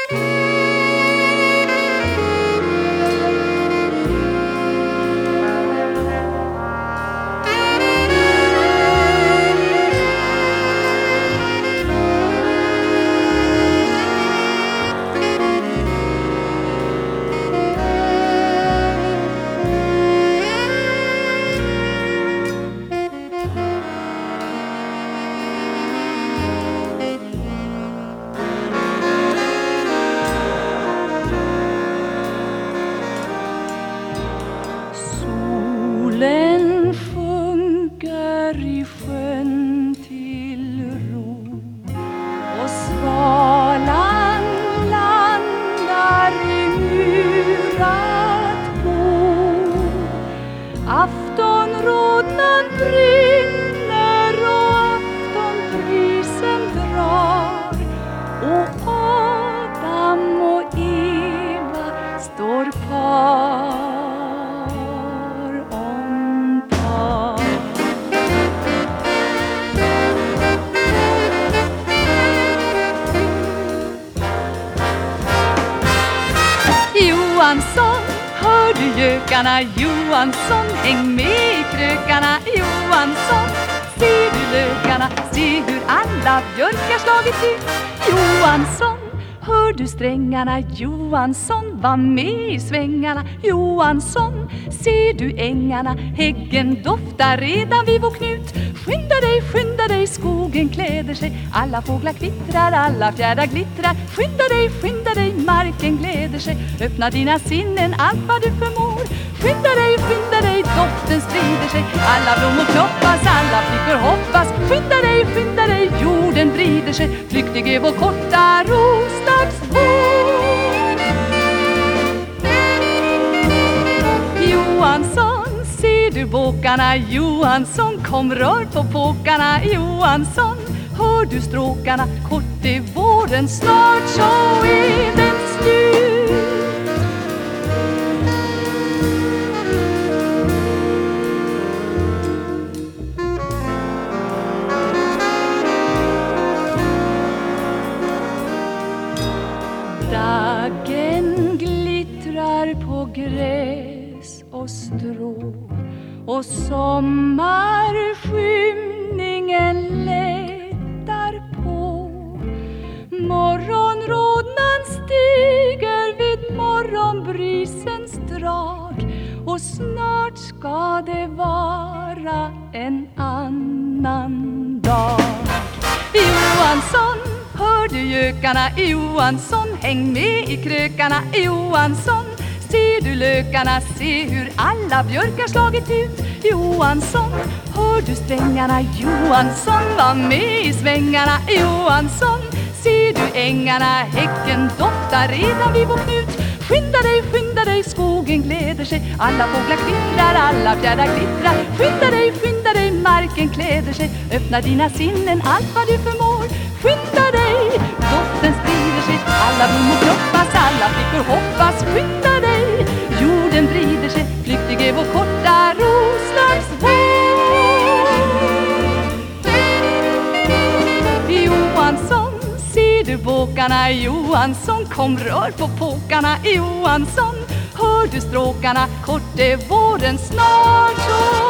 Solen sjunker i sjön till ro och svalan landar i murat bo. Aftonrodnan brinner och aftonprisen drar, och Adam och Eva står par. Johansson, hör du gökarna? Johansson, häng med i krökarna. Johansson, ser du lökarna? Se hur alla björkar slagit ut. Johansson, hör du strängarna? Johansson, var med i svängarna. Johansson, ser du ängarna? Häggen doftar redan vid vår knut. Skynda dig, skogen kläder sig. Alla fåglar kvittrar, alla fjärdar glittrar. Skynda dig, marken gläder sig. Öppna dina sinnen, allt vad du förmår. Skynda dig, doften sprider sig. Alla blommor knoppas, alla flickor hoppas. Skynda dig, jorden vrider sig. Flyktig är vår korta roslagsvår. Johansson, ser du båkarna? Johansson, kom rör på påkarna. Johansson, hör du stråkarna? Kort är våren, snart så är den slut. Dagen glittrar på gräs och strå, och sommarskymningen lättar på. Morgonrodnan stiger vid morgonbrisens drag, och snart ska det vara en annan dag. Johansson, hör du gökarna? Johansson, häng med i krökarna. Johansson, ser du lökarna? Se hur alla björkar slagit ut. Johansson, hör du strängarna? Johansson, var med i svängarna. Johansson, ser du ängarna? Häcken doftar redan vid vår knut. Skynda dig, skogen gläder sig. Alla fåglar kvittrar, alla fjärdar glittrar. Skynda dig, marken kläder sig. Öppna dina sinnen, allt vad du förmår. Skynda dig, doften sprider sig. Alla blommor knoppas, alla flickor hoppas. Skynda dig, jorden vrider sig. Flyktig är vår korta roslagsvår. Johansson, ser du båkarna? Johansson, kom rör på påkarna. Johansson, hör du stråkarna? Kort är våren, snart så